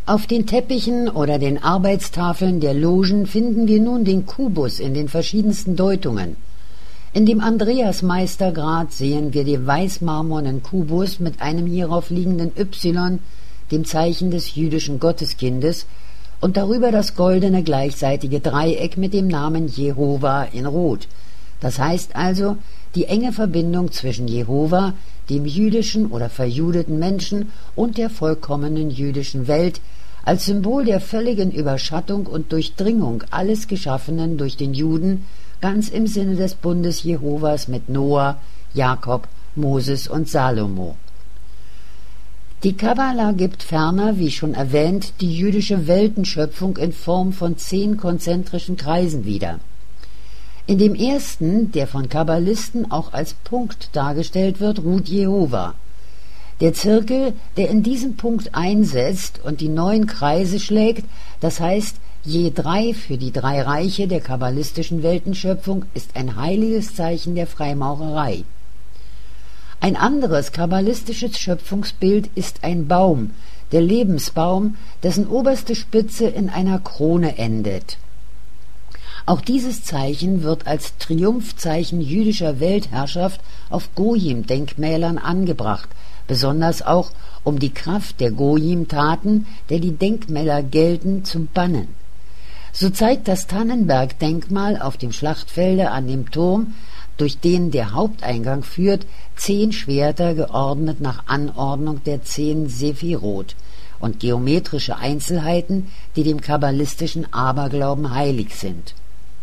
Auf den Teppichen oder den Arbeitstafeln der Logen finden wir nun den Kubus in den verschiedensten Deutungen. In dem Andreas-Meistergrad sehen wir den weißmarmornen Kubus mit einem hierauf liegenden Y, dem Zeichen des jüdischen Gotteskindes, und darüber das goldene gleichseitige Dreieck mit dem Namen Jehova in Rot. Das heißt also die enge Verbindung zwischen Jehova, dem jüdischen oder verjudeten Menschen, und der vollkommenen jüdischen Welt, als Symbol der völligen Überschattung und Durchdringung alles Geschaffenen durch den Juden, ganz im Sinne des Bundes Jehovas mit Noah, Jakob, Moses und Salomo. Die Kabbala gibt ferner, wie schon erwähnt, die jüdische Weltenschöpfung in Form von 10 konzentrischen Kreisen wieder. In dem ersten, der von Kabbalisten auch als Punkt dargestellt wird, ruht Jehova. Der Zirkel, der in diesem Punkt einsetzt und die 9 Kreise schlägt, das heißt je 3 für die 3 Reiche der kabbalistischen Weltenschöpfung, ist ein heiliges Zeichen der Freimaurerei. Ein anderes kabbalistisches Schöpfungsbild ist ein Baum, der Lebensbaum, dessen oberste Spitze in einer Krone endet. Auch dieses Zeichen wird als Triumphzeichen jüdischer Weltherrschaft auf Gojim-Denkmälern angebracht, besonders auch um die Kraft der Gojim-Taten, der die Denkmäler gelten, zu bannen. So zeigt das Tannenberg-Denkmal auf dem Schlachtfelde an dem Turm, durch den der Haupteingang führt, 10 Schwerter geordnet nach Anordnung der 10 Sephirot und geometrische Einzelheiten, die dem kabbalistischen Aberglauben heilig sind.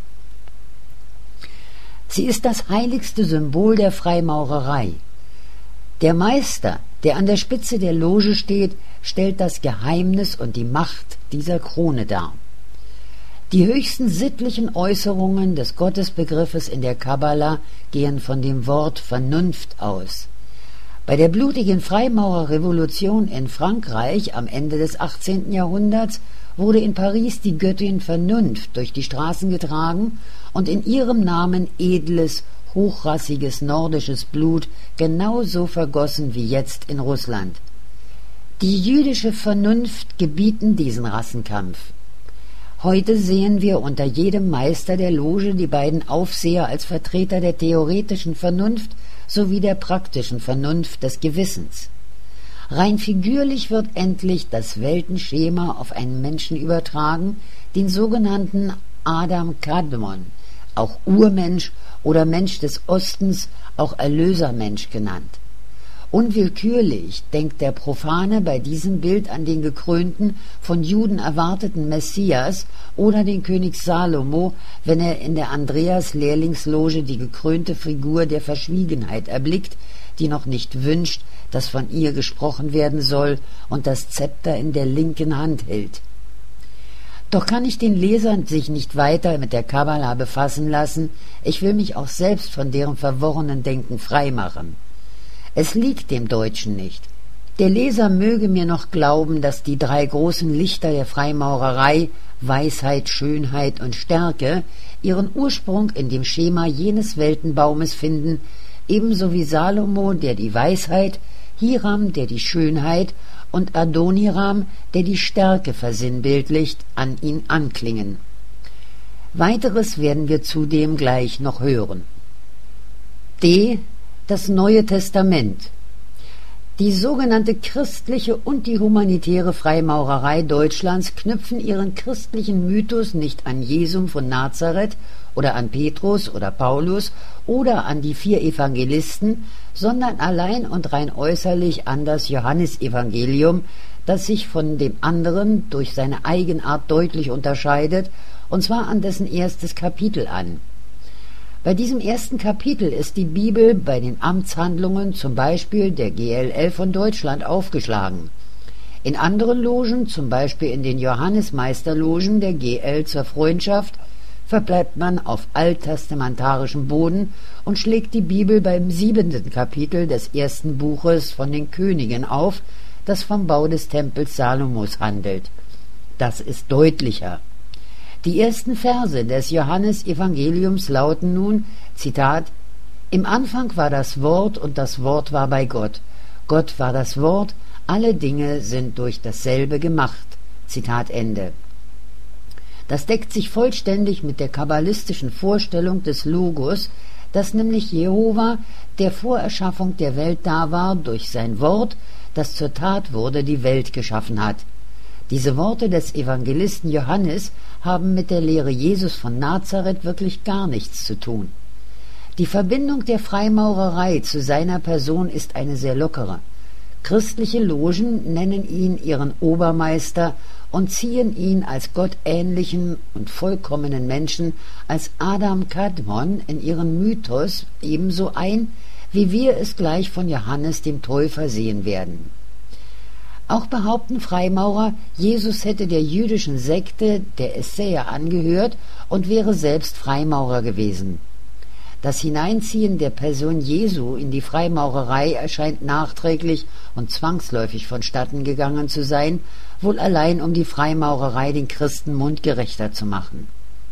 Sie ist das heiligste Symbol der Freimaurerei. Der Meister, der an der Spitze der Loge steht, stellt das Geheimnis und die Macht dieser Krone dar. Die höchsten sittlichen Äußerungen des Gottesbegriffes in der Kabbala gehen von dem Wort Vernunft aus. Bei der blutigen Freimaurerrevolution in Frankreich am Ende des 18. Jahrhunderts wurde in Paris die Göttin Vernunft durch die Straßen getragen und in ihrem Namen edles, hochrassiges nordisches Blut genauso vergossen wie jetzt in Russland. Die jüdische Vernunft gebieten diesen Rassenkampf. Heute sehen wir unter jedem Meister der Loge die beiden Aufseher als Vertreter der theoretischen Vernunft sowie der praktischen Vernunft des Gewissens. Rein figürlich wird endlich das Weltenschema auf einen Menschen übertragen, den sogenannten Adam Kadmon, auch Urmensch oder Mensch des Ostens, auch Erlösermensch genannt. Unwillkürlich denkt der Profane bei diesem Bild an den gekrönten, von Juden erwarteten Messias oder den König Salomo, wenn er in der Andreas-Lehrlingsloge die gekrönte Figur der Verschwiegenheit erblickt, die noch nicht wünscht, dass von ihr gesprochen werden soll und das Zepter in der linken Hand hält. Doch kann ich den Lesern sich nicht weiter mit der Kabbala befassen lassen, ich will mich auch selbst von deren verworrenen Denken freimachen. Es liegt dem Deutschen nicht. Der Leser möge mir noch glauben, dass die 3 großen Lichter der Freimaurerei, Weisheit, Schönheit und Stärke, ihren Ursprung in dem Schema jenes Weltenbaumes finden, ebenso wie Salomo, der die Weisheit, Hiram, der die Schönheit, und Adoniram, der die Stärke versinnbildlicht, an ihn anklingen. Weiteres werden wir zudem gleich noch hören. Das Neue Testament. Die sogenannte christliche und die humanitäre Freimaurerei Deutschlands knüpfen ihren christlichen Mythos nicht an Jesum von Nazareth oder an Petrus oder Paulus oder an die 4 Evangelisten, sondern allein und rein äußerlich an das Johannesevangelium, das sich von dem anderen durch seine Eigenart deutlich unterscheidet, und zwar an dessen erstes Kapitel an. Bei diesem ersten Kapitel ist die Bibel bei den Amtshandlungen zum Beispiel der GLL von Deutschland aufgeschlagen. In anderen Logen, zum Beispiel in den Johannesmeisterlogen der GL zur Freundschaft, verbleibt man auf alttestamentarischem Boden und schlägt die Bibel beim 7. Kapitel des ersten Buches von den Königen auf, das vom Bau des Tempels Salomos handelt. Das ist deutlicher. Die ersten Verse des Johannesevangeliums lauten nun, Zitat, »Im Anfang war das Wort und das Wort war bei Gott. Gott war das Wort, alle Dinge sind durch dasselbe gemacht. Zitat Ende. Das deckt sich vollständig mit der kabbalistischen Vorstellung des Logos, dass nämlich Jehova, der vor Erschaffung der Welt da war, durch sein Wort, das zur Tat wurde, die Welt geschaffen hat. Diese Worte des Evangelisten Johannes haben mit der Lehre Jesus von Nazareth wirklich gar nichts zu tun. Die Verbindung der Freimaurerei zu seiner Person ist eine sehr lockere. Christliche Logen nennen ihn ihren Obermeister und ziehen ihn als gottähnlichen und vollkommenen Menschen, als Adam Kadmon in ihren Mythos ebenso ein, wie wir es gleich von Johannes dem Täufer sehen werden. Auch behaupten Freimaurer, Jesus hätte der jüdischen Sekte der Essener angehört und wäre selbst Freimaurer gewesen. Das Hineinziehen der Person Jesu in die Freimaurerei erscheint nachträglich und zwangsläufig vonstatten gegangen zu sein, wohl allein um die Freimaurerei den Christen mundgerechter zu machen.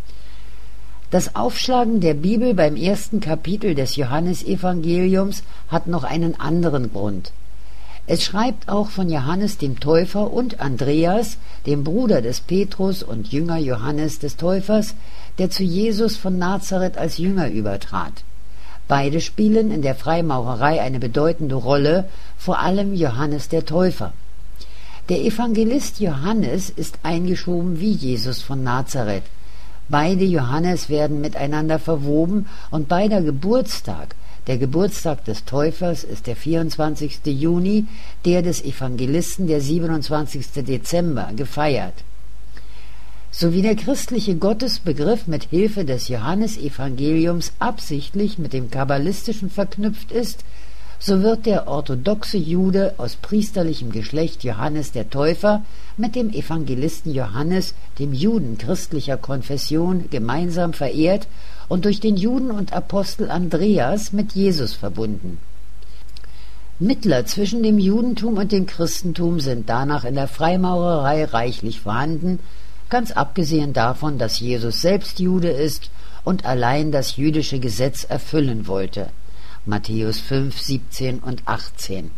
Das Aufschlagen der Bibel beim ersten Kapitel des Johannesevangeliums hat noch einen anderen Grund. Es schreibt auch von Johannes dem Täufer und Andreas, dem Bruder des Petrus und Jünger Johannes des Täufers, der zu Jesus von Nazareth als Jünger übertrat. Beide spielen in der Freimaurerei eine bedeutende Rolle, vor allem Johannes der Täufer. Der Evangelist Johannes ist eingeschoben wie Jesus von Nazareth. Beide Johannes werden miteinander verwoben und beider Geburtstag, der Geburtstag des Täufers, ist der 24. Juni, der des Evangelisten der 27. Dezember, gefeiert. So wie der christliche Gottesbegriff mit Hilfe des Johannesevangeliums absichtlich mit dem kabbalistischen verknüpft ist, so wird der orthodoxe Jude aus priesterlichem Geschlecht Johannes der Täufer mit dem Evangelisten Johannes, dem Juden christlicher Konfession, gemeinsam verehrt und durch den Juden und Apostel Andreas mit Jesus verbunden. Mittler zwischen dem Judentum und dem Christentum sind danach in der Freimaurerei reichlich vorhanden, ganz abgesehen davon, dass Jesus selbst Jude ist und allein das jüdische Gesetz erfüllen wollte. Matthäus 5, 17 und 18.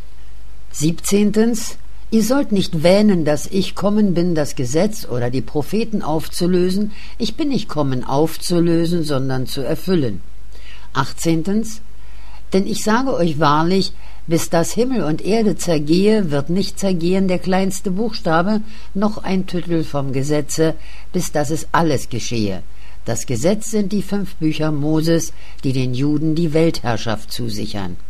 17. Ihr sollt nicht wähnen, dass ich kommen bin, das Gesetz oder die Propheten aufzulösen. Ich bin nicht kommen, aufzulösen, sondern zu erfüllen. 18. Denn ich sage euch wahrlich, bis das Himmel und Erde zergehe, wird nicht zergehen der kleinste Buchstabe, noch ein Tüttel vom Gesetze, bis dass es alles geschehe. Das Gesetz sind die 5 Bücher Moses, die den Juden die Weltherrschaft zusichern.